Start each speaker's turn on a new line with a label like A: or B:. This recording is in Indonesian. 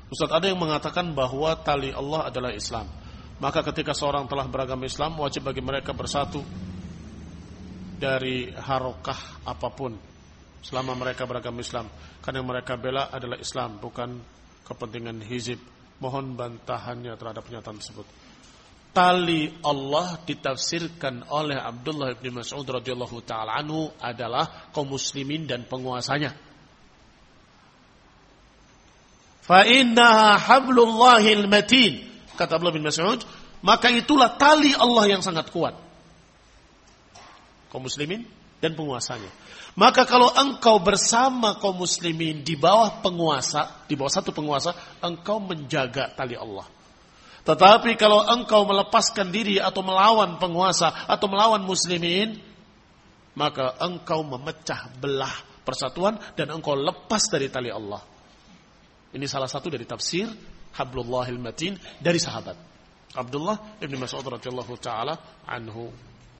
A: Ustaz, ada yang mengatakan bahwa tali Allah adalah Islam. Maka ketika seorang telah beragama Islam, wajib bagi mereka bersatu dari harokah apapun selama mereka beragama Islam. Karena yang mereka bela adalah Islam, bukan kepentingan hizib. Mohon bantahannya terhadap pernyataan tersebut. Tali Allah ditafsirkan oleh Abdullah bin Mas'ud radhiyallahu taala anhu adalah kaum muslimin dan penguasanya. Fa innaha hablullahil matin, kata Abdullah bin Mas'ud, maka itulah tali Allah yang sangat kuat. Kaum muslimin dan penguasanya. Maka kalau engkau bersama kaum muslimin di bawah penguasa, di bawah satu penguasa, engkau menjaga tali Allah. Tetapi kalau engkau melepaskan diri atau melawan penguasa atau melawan muslimin, maka engkau memecah belah persatuan dan engkau lepas dari tali Allah. Ini salah satu dari tafsir Hablullahil Matin dari sahabat Abdullah ibn Mas'ud radhiyallahu taala anhu.